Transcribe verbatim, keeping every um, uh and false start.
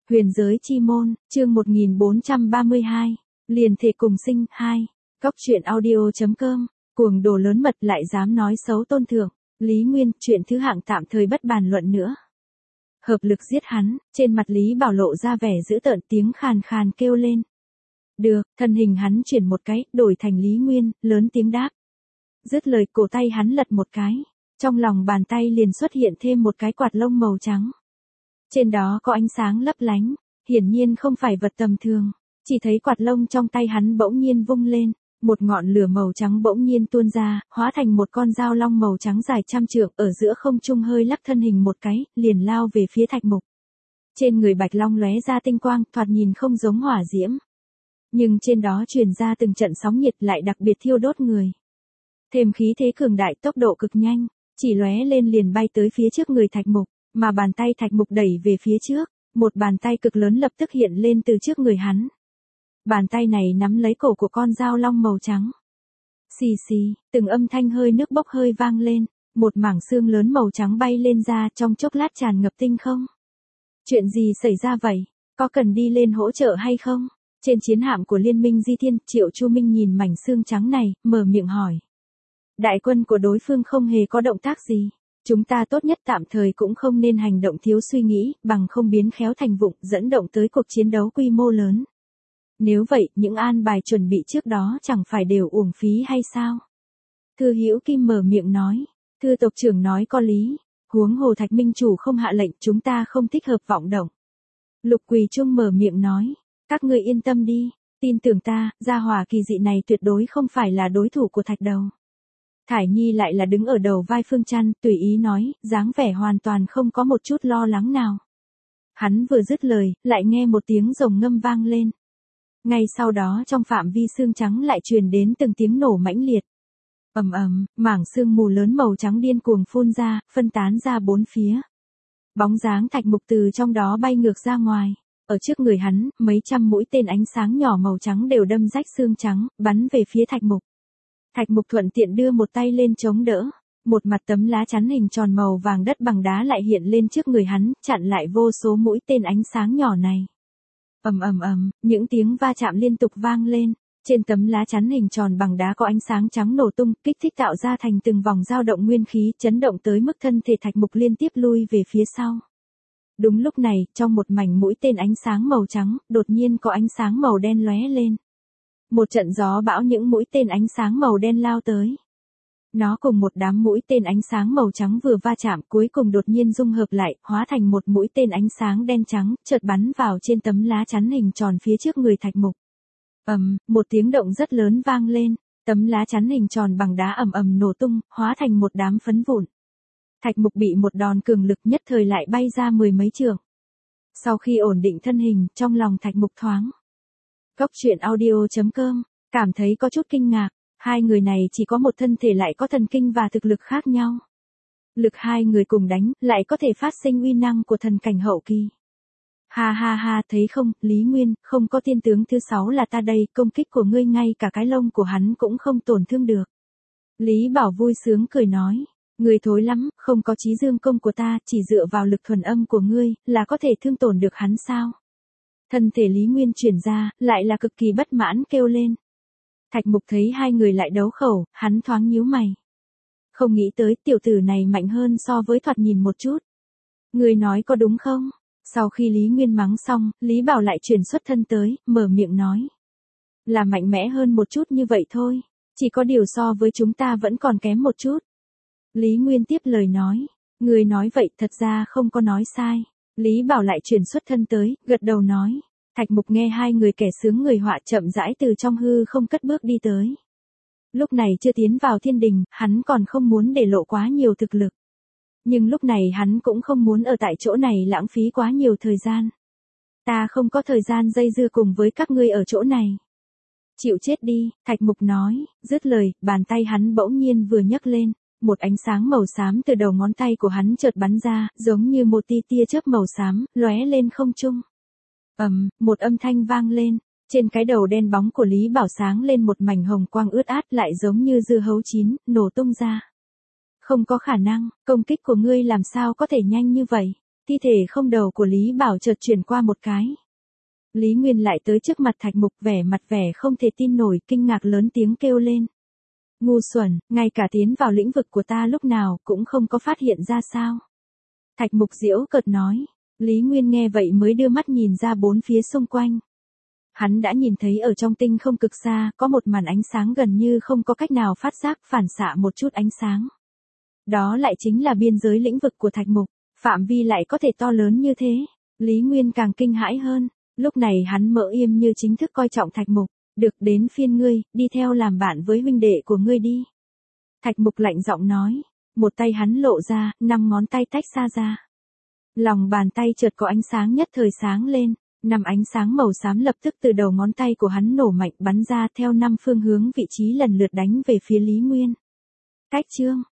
Huyền giới chi môn, chương một nghìn bốn trăm ba mươi hai, liền thể cùng sinh, hai, Cóc truyện audio.com, cuồng đồ lớn mật lại dám nói xấu tôn thượng, Lý Nguyên, chuyện thứ hạng tạm thời bất bàn luận nữa. Hợp lực giết hắn, trên mặt Lý Bảo lộ ra vẻ dữ tợn, tiếng khàn khàn kêu lên. Được, thân hình hắn chuyển một cái, đổi thành Lý Nguyên, lớn tiếng đáp. Dứt lời, cổ tay hắn lật một cái, trong lòng bàn tay liền xuất hiện thêm một cái quạt lông màu trắng. Trên đó có ánh sáng lấp lánh, hiển nhiên không phải vật tầm thường, chỉ thấy quạt lông trong tay hắn bỗng nhiên vung lên, một ngọn lửa màu trắng bỗng nhiên tuôn ra, hóa thành một con dao long màu trắng dài trăm trượng, ở giữa không trung hơi lắc thân hình một cái, liền lao về phía Thạch Mục. Trên người bạch long lóe ra tinh quang, thoạt nhìn không giống hỏa diễm, nhưng trên đó truyền ra từng trận sóng nhiệt lại đặc biệt thiêu đốt người. Thêm khí thế cường đại, tốc độ cực nhanh, chỉ lóe lên liền bay tới phía trước người Thạch Mục. Mà bàn tay Thạch Mục đẩy về phía trước, một bàn tay cực lớn lập tức hiện lên từ trước người hắn. Bàn tay này nắm lấy cổ của con dao long màu trắng. Xì xì, từng âm thanh hơi nước bốc hơi vang lên, một mảng xương lớn màu trắng bay lên ra, trong chốc lát tràn ngập tinh không. Chuyện gì xảy ra vậy? Có cần đi lên hỗ trợ hay không? Trên chiến hạm của Liên minh Di Thiên, Triệu Chu Minh nhìn mảnh xương trắng này, mở miệng hỏi. Đại quân của đối phương không hề có động tác gì. Chúng ta tốt nhất tạm thời cũng không nên hành động thiếu suy nghĩ, bằng không biến khéo thành vụng, dẫn động tới cuộc chiến đấu quy mô lớn. Nếu vậy, những an bài chuẩn bị trước đó chẳng phải đều uổng phí hay sao? Thư Hữu Kim mở miệng nói. Thư tộc trưởng nói có lý. Huống hồ Thạch Minh chủ không hạ lệnh, chúng ta không thích hợp vọng động. Lục Quỳ Trung mở miệng nói. Các ngươi yên tâm đi. Tin tưởng ta, gia hỏa kỳ dị này tuyệt đối không phải là đối thủ của Thạch Đầu. Thải Nhi lại là đứng ở đầu vai Phương Trăn, tùy ý nói, dáng vẻ hoàn toàn không có một chút lo lắng nào. Hắn vừa dứt lời, lại nghe một tiếng rồng ngâm vang lên. Ngay sau đó trong phạm vi xương trắng lại truyền đến từng tiếng nổ mãnh liệt. Ầm ầm, mảng xương mù lớn màu trắng điên cuồng phun ra, phân tán ra bốn phía. Bóng dáng Thạch Mục từ trong đó bay ngược ra ngoài. Ở trước người hắn, mấy trăm mũi tên ánh sáng nhỏ màu trắng đều đâm rách xương trắng, bắn về phía Thạch Mục. Thạch Mục thuận tiện đưa một tay lên chống đỡ, một mặt tấm lá chắn hình tròn màu vàng đất bằng đá lại hiện lên trước người hắn, chặn lại vô số mũi tên ánh sáng nhỏ này. Ầm ầm ầm, những tiếng va chạm liên tục vang lên, trên tấm lá chắn hình tròn bằng đá có ánh sáng trắng nổ tung, kích thích tạo ra thành từng vòng dao động nguyên khí, chấn động tới mức thân thể Thạch Mục liên tiếp lui về phía sau. Đúng lúc này, trong một mảnh mũi tên ánh sáng màu trắng, đột nhiên có ánh sáng màu đen lóe lên. Một trận gió bão những mũi tên ánh sáng màu đen lao tới. Nó cùng một đám mũi tên ánh sáng màu trắng vừa va chạm, cuối cùng đột nhiên dung hợp lại, hóa thành một mũi tên ánh sáng đen trắng, chợt bắn vào trên tấm lá chắn hình tròn phía trước người Thạch Mục. Ầm, một tiếng động rất lớn vang lên, tấm lá chắn hình tròn bằng đá ầm ầm nổ tung, hóa thành một đám phấn vụn. Thạch Mục bị một đòn cường lực nhất thời lại bay ra mười mấy trượng. Sau khi ổn định thân hình, trong lòng Thạch Mục thoáng. Cóc truyện audio.com, cảm thấy có chút kinh ngạc, hai người này chỉ có một thân thể lại có thần kinh và thực lực khác nhau. Lực hai người cùng đánh, lại có thể phát sinh uy năng của thần cảnh hậu kỳ. Ha ha ha, thấy không, Lý Nguyên, không có tiên tướng thứ sáu là ta đây, công kích của ngươi ngay cả cái lông của hắn cũng không tổn thương được. Lý Bảo vui sướng cười nói, ngươi thối lắm, không có chí dương công của ta, chỉ dựa vào lực thuần âm của ngươi, là có thể thương tổn được hắn sao? Thân thể Lý Nguyên chuyển ra, lại là cực kỳ bất mãn kêu lên. Thạch Mục thấy hai người lại đấu khẩu, hắn thoáng nhíu mày. Không nghĩ tới tiểu tử này mạnh hơn so với thoạt nhìn một chút. Người nói có đúng không? Sau khi Lý Nguyên mắng xong, Lý Bảo lại chuyển xuất thân tới, mở miệng nói. Là mạnh mẽ hơn một chút như vậy thôi, chỉ có điều so với chúng ta vẫn còn kém một chút. Lý Nguyên tiếp lời nói, người nói vậy thật ra không có nói sai. Lý Bảo lại chuyển xuất thân tới, gật đầu nói. Thạch Mục nghe hai người kẻ sướng người họa chậm rãi từ trong hư không cất bước đi tới. Lúc này chưa tiến vào thiên đình, hắn còn không muốn để lộ quá nhiều thực lực. Nhưng lúc này hắn cũng không muốn ở tại chỗ này lãng phí quá nhiều thời gian. Ta không có thời gian dây dưa cùng với các ngươi ở chỗ này. Chịu chết đi, Thạch Mục nói, dứt lời, bàn tay hắn bỗng nhiên vừa nhấc lên. Một ánh sáng màu xám từ đầu ngón tay của hắn chợt bắn ra, giống như một tia tia chớp màu xám, lóe lên không trung. Ầm, một âm thanh vang lên, trên cái đầu đen bóng của Lý Bảo sáng lên một mảnh hồng quang ướt át lại giống như dưa hấu chín, nổ tung ra. Không có khả năng, công kích của ngươi làm sao có thể nhanh như vậy? Thi thể không đầu của Lý Bảo chợt chuyển qua một cái. Lý Nguyên lại tới trước mặt Thạch Mục, vẻ mặt vẻ không thể tin nổi, kinh ngạc lớn tiếng kêu lên. Ngu xuẩn, ngay cả tiến vào lĩnh vực của ta lúc nào cũng không có phát hiện ra sao. Thạch Mục giễu cợt nói. Lý Nguyên nghe vậy mới đưa mắt nhìn ra bốn phía xung quanh. Hắn đã nhìn thấy ở trong tinh không cực xa, có một màn ánh sáng gần như không có cách nào phát giác, phản xạ một chút ánh sáng. Đó lại chính là biên giới lĩnh vực của Thạch Mục, phạm vi lại có thể to lớn như thế. Lý Nguyên càng kinh hãi hơn, lúc này hắn mỡ im như chính thức coi trọng Thạch Mục. Được, đến phiên ngươi, đi theo làm bạn với huynh đệ của ngươi đi. Thạch Mục lạnh giọng nói, một tay hắn lộ ra, năm ngón tay tách xa ra. Lòng bàn tay chợt có ánh sáng nhất thời sáng lên, năm ánh sáng màu xám lập tức từ đầu ngón tay của hắn nổ mạnh bắn ra theo năm phương hướng vị trí lần lượt đánh về phía Lý Nguyên. Cách chương